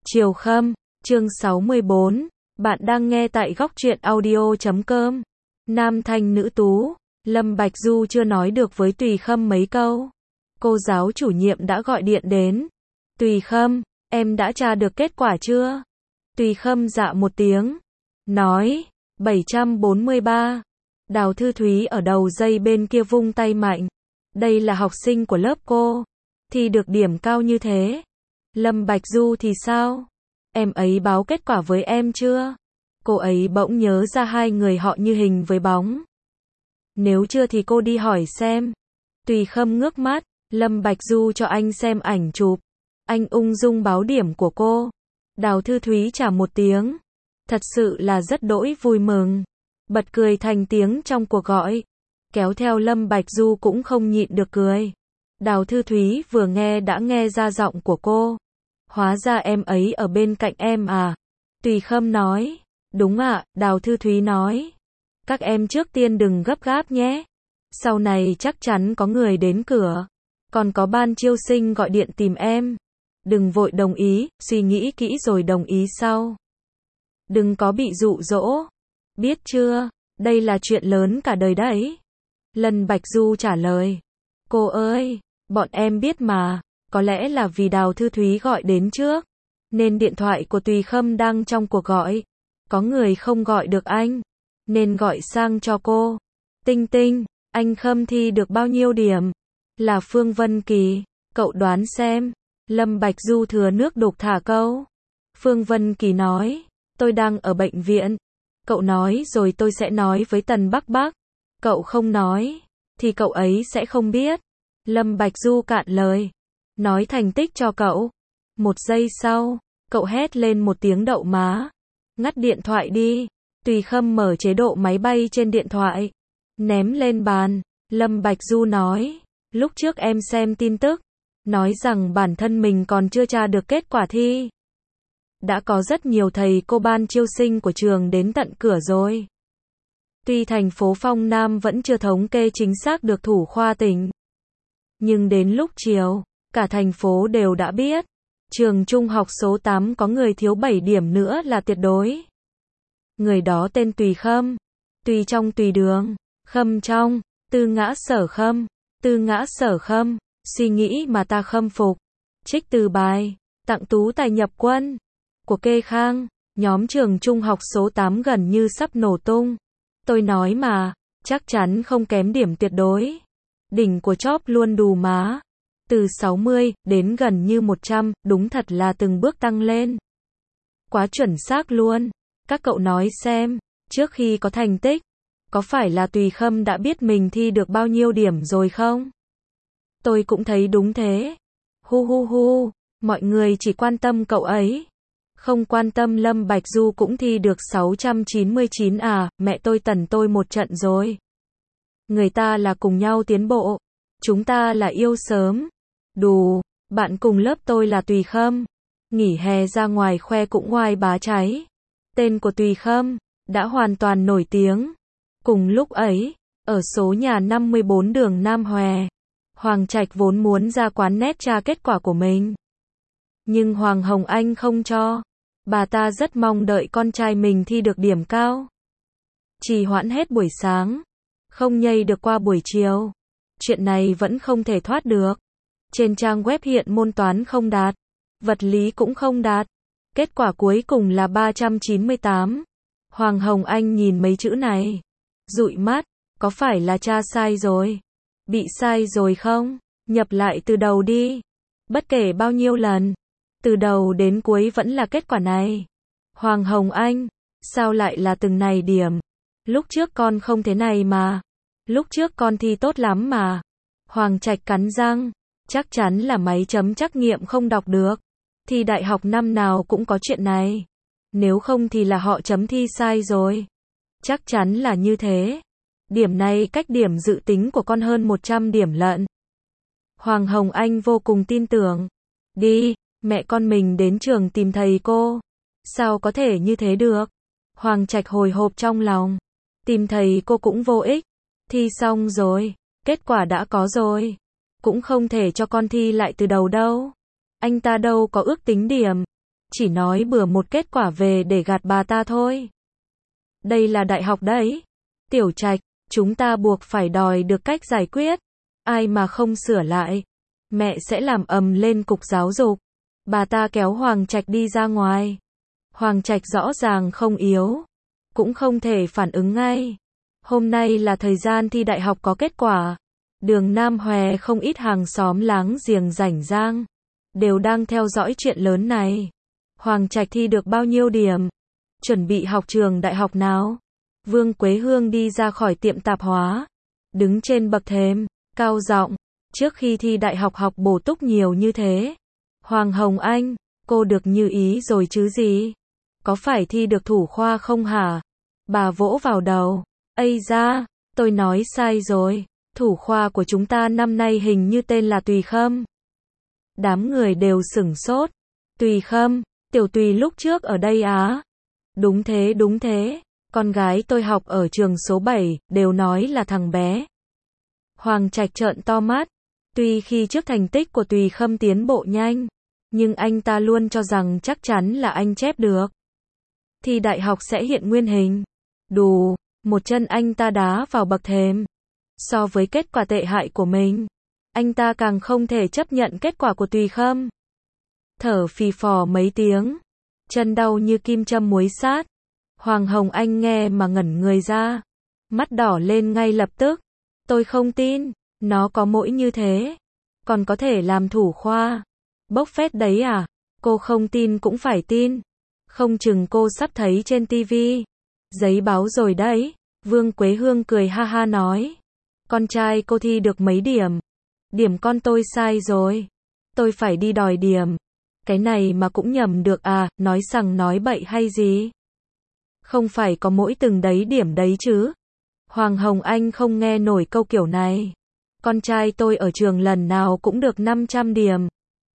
Chiều Khâm, chương 64, bạn đang nghe tại góc truyện audio.com. Nam thanh nữ tú, Lâm Bạch Du chưa nói được với Tùy Khâm mấy câu. Cô giáo chủ nhiệm đã gọi điện đến. Tùy Khâm, em đã tra được kết quả chưa? Tùy Khâm dạ một tiếng. Nói, 743. Đào Thư Thúy ở đầu dây bên kia vung tay mạnh. Đây là học sinh của lớp cô. Thì được điểm cao như thế. Lâm Bạch Du thì sao? Em ấy báo kết quả với em chưa? Cô ấy bỗng nhớ ra hai người họ như hình với bóng. Nếu chưa thì cô đi hỏi xem. Tùy Khâm ngước mắt, Lâm Bạch Du cho anh xem ảnh chụp. Anh ung dung báo điểm của cô. Đào Thư Thúy trả một tiếng. Thật sự là rất đỗi vui mừng. Bật cười thành tiếng trong cuộc gọi. Kéo theo Lâm Bạch Du cũng không nhịn được cười. Đào Thư Thúy vừa nghe đã nghe ra giọng của cô. Hóa ra em ấy ở bên cạnh em à? Tùy Khâm nói. Đúng ạ, Đào Thư Thúy nói. Các em trước tiên đừng gấp gáp nhé. Sau này chắc chắn có người đến cửa. Còn có ban chiêu sinh gọi điện tìm em. Đừng vội đồng ý, suy nghĩ kỹ rồi đồng ý sau. Đừng có bị dụ dỗ. Biết chưa, đây là chuyện lớn cả đời đấy. Lâm Bạch Du trả lời. Cô ơi, bọn em biết mà. Có lẽ là vì Đào Thư Thúy gọi đến trước. Nên điện thoại của Tùy Khâm đang trong cuộc gọi. Có người không gọi được anh. Nên gọi sang cho cô. Tinh Tinh, anh Khâm thi được bao nhiêu điểm? Là Phương Vân Kỳ. Cậu đoán xem. Lâm Bạch Du thừa nước đục thả câu. Phương Vân Kỳ nói. Tôi đang ở bệnh viện. Cậu nói rồi tôi sẽ nói với Tần Bắc Bắc. Cậu không nói. Thì cậu ấy sẽ không biết. Lâm Bạch Du cạn lời. Nói thành tích cho cậu. Một giây sau, cậu hét lên một tiếng đậu má. Ngắt điện thoại đi. Tùy Khâm mở chế độ máy bay trên điện thoại. Ném lên bàn. Lâm Bạch Du nói. Lúc trước em xem tin tức. Nói rằng bản thân mình còn chưa tra được kết quả thi. Đã có rất nhiều thầy cô ban chiêu sinh của trường đến tận cửa rồi. Tuy thành phố Phong Nam vẫn chưa thống kê chính xác được thủ khoa tỉnh. Nhưng đến lúc chiều, cả thành phố đều đã biết. Trường trung học số 8 có người thiếu 7 điểm nữa là tuyệt đối. Người đó tên Tùy Khâm. Tùy trong tùy đường, Khâm trong, tư ngã sở Khâm. Tư ngã sở Khâm, suy nghĩ mà ta khâm phục. Trích từ bài, tặng tú tài nhập quân. Của Kê Khang, nhóm trường trung học số 8 gần như sắp nổ tung. Tôi nói mà, chắc chắn không kém điểm tuyệt đối. Đỉnh của chóp luôn đù má. Từ 60 đến gần như 100, đúng thật là từng bước tăng lên. Quá chuẩn xác luôn. Các cậu nói xem, trước khi có thành tích, có phải là Tùy Khâm đã biết mình thi được bao nhiêu điểm rồi không? Tôi cũng thấy đúng thế. Hu hu hu, mọi người chỉ quan tâm cậu ấy. Không quan tâm Lâm Bạch Du cũng thi được 699 à, mẹ tôi tần tôi một trận rồi. Người ta là cùng nhau tiến bộ. Chúng ta là yêu sớm. Đù, bạn cùng lớp tôi là Tùy Khâm. Nghỉ hè ra ngoài khoe cũng oai bá cháy. Tên của Tùy Khâm đã hoàn toàn nổi tiếng. Cùng lúc ấy, ở số nhà 54 đường Nam Hòe, Hoàng Trạch vốn muốn ra quán net tra kết quả của mình. Nhưng Hoàng Hồng Anh không cho. Bà ta rất mong đợi con trai mình thi được điểm cao. Trì hoãn hết buổi sáng. Không nhây được qua buổi chiều. Chuyện này vẫn không thể thoát được. Trên trang web hiện môn toán không đạt. Vật lý cũng không đạt. Kết quả cuối cùng là 398. Hoàng Hồng Anh nhìn mấy chữ này. Dụi mắt. Có phải là tra sai rồi? Bị sai rồi không? Nhập lại từ đầu đi. Bất kể bao nhiêu lần. Từ đầu đến cuối vẫn là kết quả này. Hoàng Hồng Anh. Sao lại là từng này điểm? Lúc trước con không thế này mà. Lúc trước con thi tốt lắm mà. Hoàng Trạch cắn răng. Chắc chắn là máy chấm trắc nghiệm không đọc được. Thi đại học năm nào cũng có chuyện này. Nếu không thì là họ chấm thi sai rồi. Chắc chắn là như thế. Điểm này cách điểm dự tính của con hơn 100 điểm lận. Hoàng Hồng Anh vô cùng tin tưởng. Đi, mẹ con mình đến trường tìm thầy cô. Sao có thể như thế được? Hoàng Trạch hồi hộp trong lòng. Tìm thầy cô cũng vô ích. Thi xong rồi, kết quả đã có rồi. Cũng không thể cho con thi lại từ đầu đâu. Anh ta đâu có ước tính điểm. chỉ nói bừa một kết quả về để gạt bà ta thôi. Đây là đại học đấy. Tiểu Trạch, chúng ta buộc phải đòi được cách giải quyết. Ai mà không sửa lại, mẹ sẽ làm ầm lên cục giáo dục. Bà ta kéo Hoàng Trạch đi ra ngoài. Hoàng Trạch rõ ràng không yếu, cũng không thể phản ứng ngay. Hôm nay là thời gian thi đại học có kết quả. Đường Nam Hòe không ít hàng xóm láng giềng rảnh rang đều đang theo dõi chuyện lớn này. Hoàng Trạch thi được bao nhiêu điểm? Chuẩn bị học trường đại học nào? Vương Quế Hương đi ra khỏi tiệm tạp hóa, đứng trên bậc thềm, cao giọng, trước khi thi đại học học bổ túc nhiều như thế. Hoàng Hồng Anh, cô được như ý rồi chứ gì? Có phải thi được thủ khoa không hả? Bà vỗ vào đầu. Ây da, tôi nói sai rồi. Thủ khoa của chúng ta năm nay hình như tên là Tùy Khâm. Đám người đều sửng sốt. Tùy Khâm, Tiểu Tùy lúc trước ở đây á? Đúng thế. Con gái tôi học ở trường số 7, đều nói là thằng bé. Hoàng Trạch trợn to mắt. Tuy khi trước thành tích của Tùy Khâm tiến bộ nhanh, nhưng anh ta luôn cho rằng chắc chắn là anh chép được. Thì đại học sẽ hiện nguyên hình. Đù, một chân anh ta đá vào bậc thềm. So với kết quả tệ hại của mình, anh ta càng không thể chấp nhận kết quả của Tùy Khâm. Thở phì phò mấy tiếng, chân đau như kim châm muối sát. Hoàng Hồng Anh nghe mà ngẩn người ra, mắt đỏ lên ngay lập tức. Tôi không tin, nó có mỗi như thế, còn có thể làm thủ khoa. Bốc phét đấy à? Cô không tin cũng phải tin. Không chừng cô sắp thấy trên tivi, giấy báo rồi đấy. Vương Quế Hương cười ha ha nói. Con trai cô thi được mấy điểm? Điểm con tôi sai rồi. Tôi phải đi đòi điểm. Cái này mà cũng nhầm được à, nói sằng nói bậy hay gì? Không phải có mỗi từng đấy điểm đấy chứ. Hoàng Hồng Anh không nghe nổi câu kiểu này. Con trai tôi ở trường lần nào cũng được 500 điểm.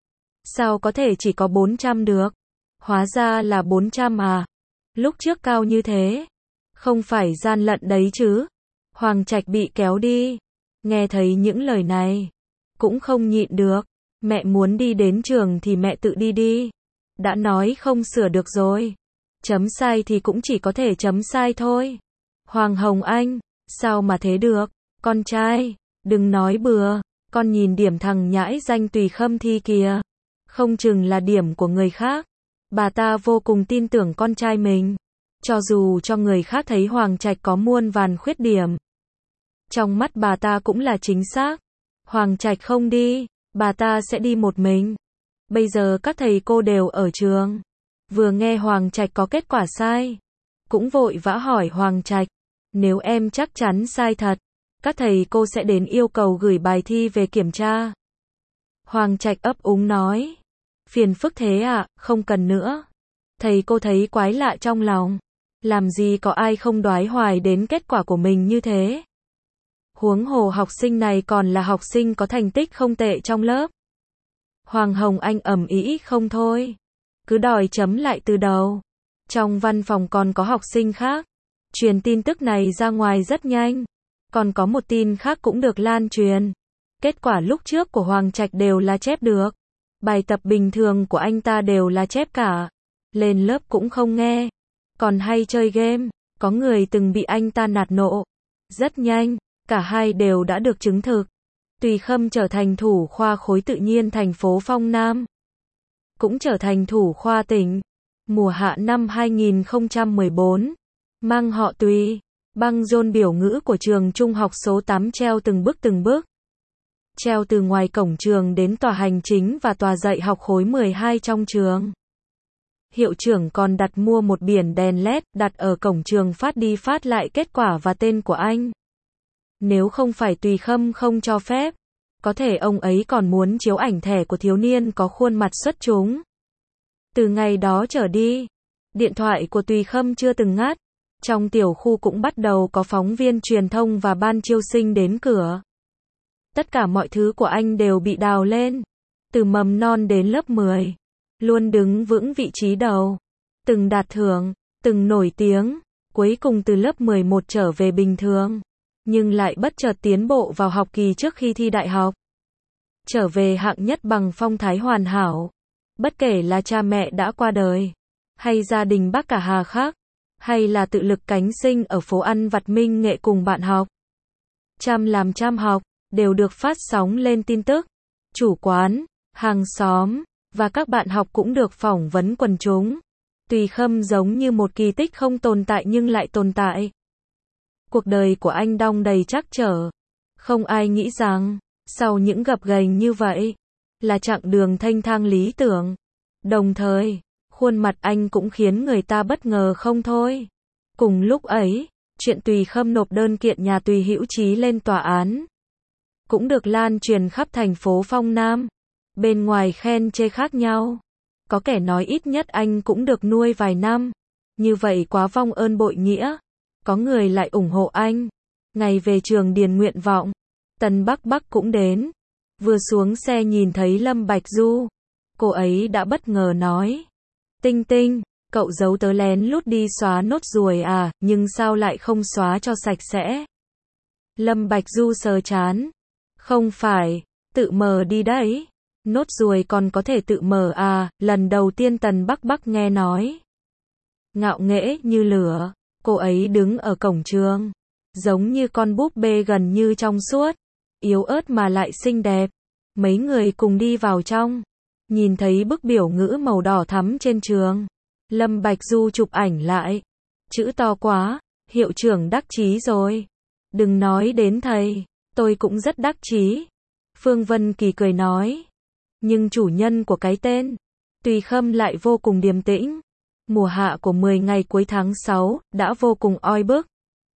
Sao có thể chỉ có 400 được? Hóa ra là 400 à? Lúc trước cao như thế. Không phải gian lận đấy chứ? Hoàng Trạch bị kéo đi. Nghe thấy những lời này, cũng không nhịn được. Mẹ muốn đi đến trường thì mẹ tự đi đi. Đã nói không sửa được rồi. Chấm sai thì cũng chỉ có thể chấm sai thôi. Hoàng Hồng Anh, sao mà thế được? Con trai, đừng nói bừa. Con nhìn điểm thằng nhãi danh Tùy Khâm thi kìa. Không chừng là điểm của người khác. Bà ta vô cùng tin tưởng con trai mình. Cho dù cho người khác thấy Hoàng Trạch có muôn vàn khuyết điểm, trong mắt bà ta cũng là chính xác. Hoàng Trạch không đi, bà ta sẽ đi một mình. Bây giờ các thầy cô đều ở trường. Vừa nghe Hoàng Trạch có kết quả sai, cũng vội vã hỏi Hoàng Trạch. Nếu em chắc chắn sai thật, các thầy cô sẽ đến yêu cầu gửi bài thi về kiểm tra. Hoàng Trạch ấp úng nói. Phiền phức thế ạ, không cần nữa. Thầy cô thấy quái lạ trong lòng. Làm gì có ai không đoái hoài đến kết quả của mình như thế. Huống hồ học sinh này còn là học sinh có thành tích không tệ trong lớp. Hoàng Hồng Anh ầm ĩ không thôi. Cứ đòi chấm lại từ đầu. Trong văn phòng còn có học sinh khác. Truyền tin tức này ra ngoài rất nhanh. Còn có một tin khác cũng được lan truyền. Kết quả lúc trước của Hoàng Trạch đều là chép được. Bài tập bình thường của anh ta đều là chép cả. Lên lớp cũng không nghe. Còn hay chơi game. Có người từng bị anh ta nạt nộ. Rất nhanh, cả hai đều đã được chứng thực. Tùy Khâm trở thành thủ khoa khối tự nhiên thành phố Phong Nam. Cũng trở thành thủ khoa tỉnh. Mùa hạ năm 2014. Mang họ Tùy. Băng rôn biểu ngữ của trường trung học số 8 treo từng bước. Treo từ ngoài cổng trường đến tòa hành chính và tòa dạy học khối 12 trong trường. Hiệu trưởng còn đặt mua một biển đèn LED đặt ở cổng trường phát đi phát lại kết quả và tên của anh. Nếu không phải Tùy Khâm không cho phép, có thể ông ấy còn muốn chiếu ảnh thẻ của thiếu niên có khuôn mặt xuất chúng. Từ ngày đó trở đi, điện thoại của Tùy Khâm chưa từng ngắt. Trong tiểu khu cũng bắt đầu có phóng viên truyền thông và ban chiêu sinh đến cửa. Tất cả mọi thứ của anh đều bị đào lên. Từ mầm non đến lớp 10. Luôn đứng vững vị trí đầu. Từng đạt thưởng, từng nổi tiếng. Cuối cùng từ lớp 11 trở về bình thường. Nhưng lại bất chợt tiến bộ vào học kỳ trước khi thi đại học. Trở về hạng nhất bằng phong thái hoàn hảo. Bất kể là cha mẹ đã qua đời, hay gia đình bác cả hà khắc, hay là tự lực cánh sinh ở phố ăn vặt Minh Nghệ cùng bạn học. Chăm làm chăm học, đều được phát sóng lên tin tức. Chủ quán, hàng xóm, và các bạn học cũng được phỏng vấn quần chúng. Tùy Khâm giống như một kỳ tích không tồn tại nhưng lại tồn tại. Cuộc đời của anh đong đầy trắc trở. Không ai nghĩ rằng, sau những gập ghềnh như vậy, là chặng đường thênh thang lý tưởng. Đồng thời, khuôn mặt anh cũng khiến người ta bất ngờ không thôi. Cùng lúc ấy, chuyện Tùy Khâm nộp đơn kiện nhà Tùy Hữu Chí lên tòa án cũng được lan truyền khắp thành phố Phong Nam. Bên ngoài khen chê khác nhau. Có kẻ nói ít nhất anh cũng được nuôi vài năm. Như vậy quá vong ơn bội nghĩa. Có người lại ủng hộ anh. Ngày về trường điền nguyện vọng, Tần Bắc Bắc cũng đến. Vừa xuống xe nhìn thấy Lâm Bạch Du, cô ấy đã bất ngờ nói: Tinh Tinh, cậu giấu tớ lén lút đi xóa nốt ruồi à, nhưng sao lại không xóa cho sạch sẽ? Lâm Bạch Du sờ trán. Không phải, tự mờ đi đấy. Nốt ruồi còn có thể tự mờ à, lần đầu tiên Tần Bắc Bắc nghe nói. Ngạo nghễ như lửa, cô ấy đứng ở cổng trường, giống như con búp bê gần như trong suốt, yếu ớt mà lại xinh đẹp. Mấy người cùng đi vào trong, nhìn thấy bức biểu ngữ màu đỏ thắm trên trường. Lâm Bạch Du chụp ảnh lại. Chữ to quá, hiệu trưởng đắc chí rồi. Đừng nói đến thầy, tôi cũng rất đắc chí. Phương Vân Kỳ cười nói. Nhưng chủ nhân của cái tên Tùy Khâm lại vô cùng điềm tĩnh. Mùa hạ của 10 ngày cuối tháng 6 đã vô cùng oi bức.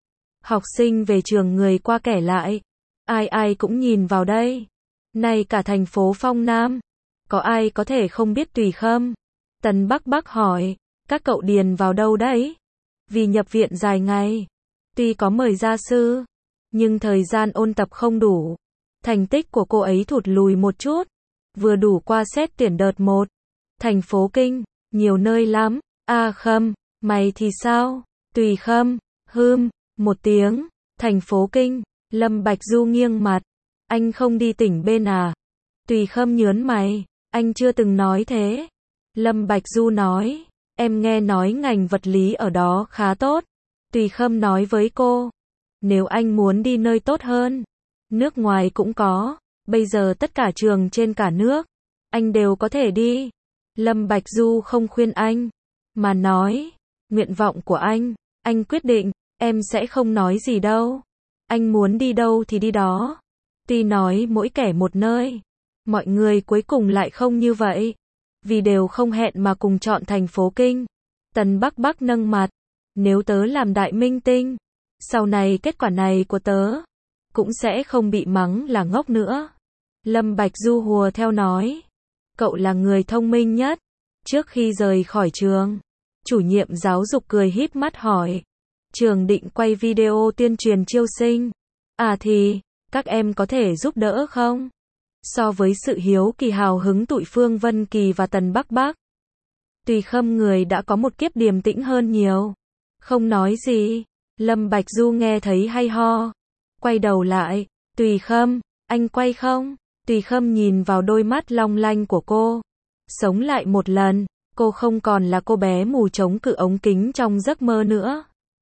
Học sinh về trường người qua kẻ lại, ai ai cũng nhìn vào đây. Nay cả thành phố Phong Nam, có ai có thể không biết Tùy Khâm? Tần Bắc Bắc hỏi, các cậu điền vào đâu đấy? Vì nhập viện dài ngày, tuy có mời gia sư, nhưng thời gian ôn tập không đủ. Thành tích của cô ấy thụt lùi một chút, vừa đủ qua xét tuyển đợt 1. Thành phố Kinh, nhiều nơi lắm. A Khâm, mày thì sao? Tùy Khâm, một tiếng. Thành phố Kinh, Lâm Bạch Du nghiêng mặt. Anh không đi tỉnh bên à? Tùy Khâm nhớn mày, anh chưa từng nói thế. Lâm Bạch Du nói, em nghe nói ngành vật lý ở đó khá tốt. Tùy Khâm nói với cô, nếu anh muốn đi nơi tốt hơn, nước ngoài cũng có, bây giờ tất cả trường trên cả nước, anh đều có thể đi. Lâm Bạch Du không khuyên anh, mà nói, nguyện vọng của anh quyết định, em sẽ không nói gì đâu. Anh muốn đi đâu thì đi đó. Tuy nói mỗi kẻ một nơi, mọi người cuối cùng lại không như vậy. Vì đều không hẹn mà cùng chọn thành phố Kinh. Tần Bắc Bắc nâng mặt, nếu tớ làm đại minh tinh, sau này kết quả này của tớ cũng sẽ không bị mắng là ngốc nữa. Lâm Bạch Du hùa theo nói, cậu là người thông minh nhất. Trước khi rời khỏi trường, chủ nhiệm giáo dục cười híp mắt hỏi, trường định quay video tuyên truyền chiêu sinh. À thì, các em có thể giúp đỡ không? So với sự hiếu kỳ hào hứng tụi Phương Vân Kỳ và Tần Bắc Bắc, Tùy Khâm người đã có một kiếp điềm tĩnh hơn nhiều. Không nói gì. Lâm Bạch Du nghe thấy hay ho, quay đầu lại, Tùy Khâm, anh quay không? Tùy Khâm nhìn vào đôi mắt long lanh của cô, sống lại một lần, cô không còn là cô bé mù chống cự ống kính trong giấc mơ nữa.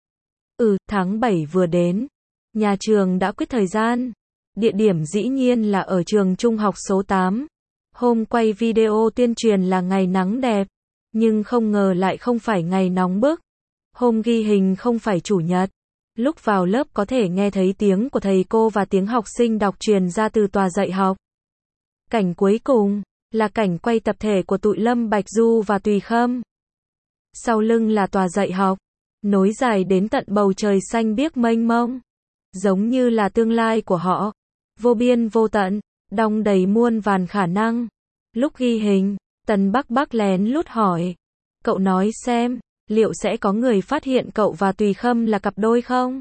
Tháng 7 vừa đến, nhà trường đã quyết thời gian. Địa điểm dĩ nhiên là ở trường trung học số 8. Hôm quay video tuyên truyền là ngày nắng đẹp, nhưng không ngờ lại không phải ngày nóng bức. Hôm ghi hình không phải chủ nhật. Lúc vào lớp có thể nghe thấy tiếng của thầy cô và tiếng học sinh đọc truyền ra từ tòa dạy học. Cảnh cuối cùng là cảnh quay tập thể của tụi Lâm Bạch Du và Tùy Khâm. Sau lưng là tòa dạy học, nối dài đến tận bầu trời xanh biếc mênh mông, giống như là tương lai của họ, vô biên vô tận, đong đầy muôn vàn khả năng. Lúc ghi hình, Tần Bắc Bắc lén lút hỏi, cậu nói xem, liệu sẽ có người phát hiện cậu và Tùy Khâm là cặp đôi không?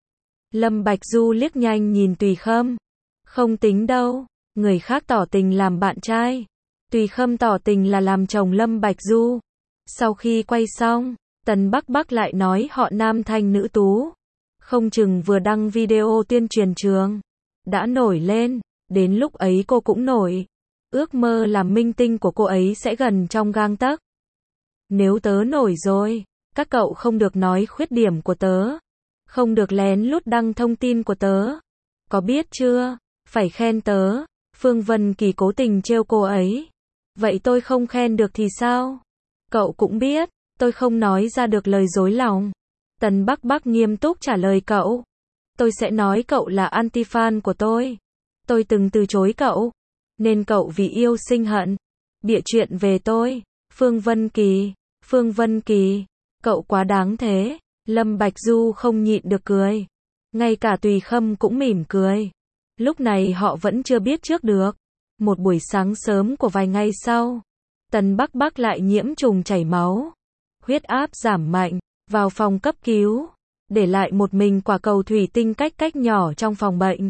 Lâm Bạch Du liếc nhanh nhìn Tùy Khâm, không tính đâu, người khác tỏ tình làm bạn trai, Tùy Khâm tỏ tình là làm chồng Lâm Bạch Du. Sau khi quay xong, Tần Bắc Bắc lại nói họ nam thanh nữ tú, không chừng vừa đăng video tuyên truyền trường đã nổi lên, đến lúc ấy cô cũng nổi. Ước mơ làm minh tinh của cô ấy sẽ gần trong gang tấc. Nếu tớ nổi rồi, các cậu không được nói khuyết điểm của tớ. Không được lén lút đăng thông tin của tớ. Có biết chưa? Phải khen tớ. Phương Vân Kỳ cố tình trêu cô ấy. Vậy tôi không khen được thì sao? Cậu cũng biết, tôi không nói ra được lời dối lòng. Tần Bắc Bắc nghiêm túc trả lời cậu. Tôi sẽ nói cậu là anti-fan của tôi. Tôi từng từ chối cậu. Nên cậu vì yêu sinh hận. Bịa chuyện về tôi. Phương Vân Kỳ, cậu quá đáng thế. Lâm Bạch Du không nhịn được cười. Ngay cả Tùy Khâm cũng mỉm cười. Lúc này họ vẫn chưa biết trước được. Một buổi sáng sớm của vài ngày sau, Tần Bắc Bắc lại nhiễm trùng chảy máu. Huyết áp giảm mạnh, vào phòng cấp cứu, để lại một mình quả cầu thủy tinh cách nhỏ trong phòng bệnh.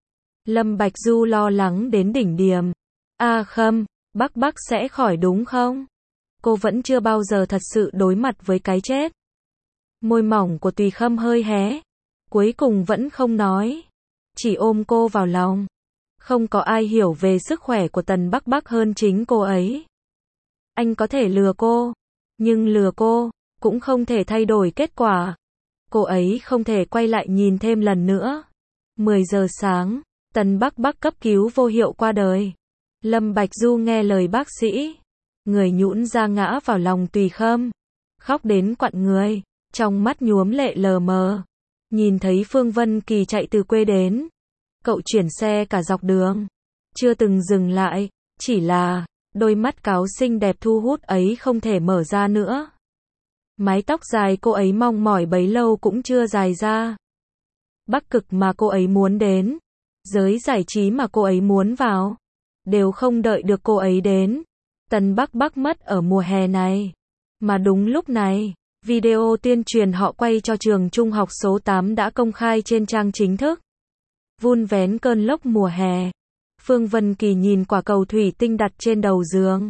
Lâm Bạch Du lo lắng đến đỉnh điểm. A Khâm, Bắc Bắc sẽ khỏi đúng không? Cô vẫn chưa bao giờ thật sự đối mặt với cái chết. Môi mỏng của Tùy Khâm hơi hé. Cuối cùng vẫn không nói. Chỉ ôm cô vào lòng. Không có ai hiểu về sức khỏe của Tần Bắc Bắc hơn chính cô ấy. Anh có thể lừa cô, nhưng lừa cô cũng không thể thay đổi kết quả. Cô ấy không thể quay lại nhìn thêm lần nữa. 10 giờ sáng, Tần Bắc Bắc cấp cứu vô hiệu qua đời. Lâm Bạch Du nghe lời bác sĩ, người nhũn ra ngã vào lòng Tùy Khâm, khóc đến quặn người, trong mắt nhuốm lệ lờ mờ. Nhìn thấy Phương Vân Kỳ chạy từ quê đến, cậu chuyển xe cả dọc đường, chưa từng dừng lại, chỉ là đôi mắt cáo xinh đẹp thu hút ấy không thể mở ra nữa. Mái tóc dài cô ấy mong mỏi bấy lâu cũng chưa dài ra. Bắc Cực mà cô ấy muốn đến, giới giải trí mà cô ấy muốn vào, đều không đợi được cô ấy đến. Tần Bắc Bắc mất ở mùa hè này. Mà đúng lúc này, video tuyên truyền họ quay cho trường trung học số 8 đã công khai trên trang chính thức. Vun vén cơn lốc mùa hè. Phương Vân Kỳ nhìn quả cầu thủy tinh đặt trên đầu giường.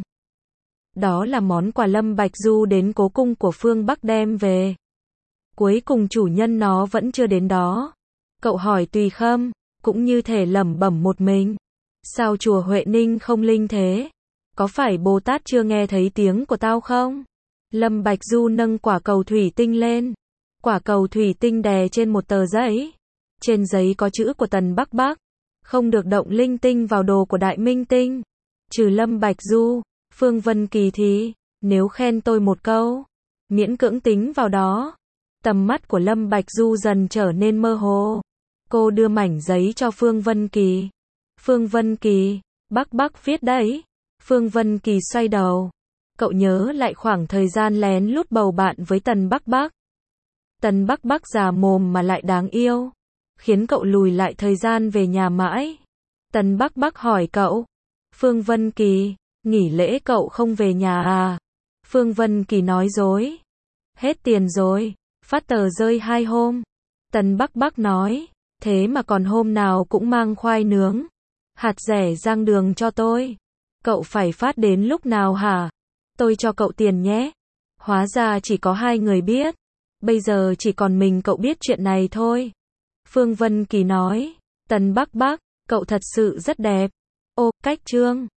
Đó là món quà Lâm Bạch Du đến cố cung của Phương Bắc đem về. Cuối cùng chủ nhân nó vẫn chưa đến đó. Cậu hỏi Tùy Khâm, cũng như thể lẩm bẩm một mình. Sao chùa Huệ Ninh không linh thế? Có phải Bồ Tát chưa nghe thấy tiếng của tao không? Lâm Bạch Du nâng quả cầu thủy tinh lên. Quả cầu thủy tinh đè trên một tờ giấy. Trên giấy có chữ của Tần Bắc Bắc. Không được động linh tinh vào đồ của đại minh tinh. Trừ Lâm Bạch Du, Phương Vân Kỳ thì, nếu khen tôi một câu, miễn cưỡng tính vào đó. Tầm mắt của Lâm Bạch Du dần trở nên mơ hồ. Cô đưa mảnh giấy cho Phương Vân Kỳ. Phương Vân Kỳ, Bắc Bắc viết đấy. Phương Vân Kỳ xoay đầu. Cậu nhớ lại khoảng thời gian lén lút bầu bạn với Tần Bắc Bắc. Tần Bắc Bắc già mồm mà lại đáng yêu, khiến cậu lùi lại thời gian về nhà mãi. Tần Bắc Bắc hỏi cậu. Phương Vân Kỳ, nghỉ lễ cậu không về nhà à? Phương Vân Kỳ nói dối. Hết tiền rồi, phát tờ rơi 2 hôm. Tần Bắc Bắc nói, thế mà còn hôm nào cũng mang khoai nướng, hạt dẻ rang đường cho tôi. Cậu phải phát đến lúc nào hả? Tôi cho cậu tiền nhé. Hóa ra chỉ có 2 người biết. Bây giờ chỉ còn mình cậu biết chuyện này thôi. Phương Vân Kỳ nói, Tần Bắc Bắc, cậu thật sự rất đẹp. Ô, cách trương.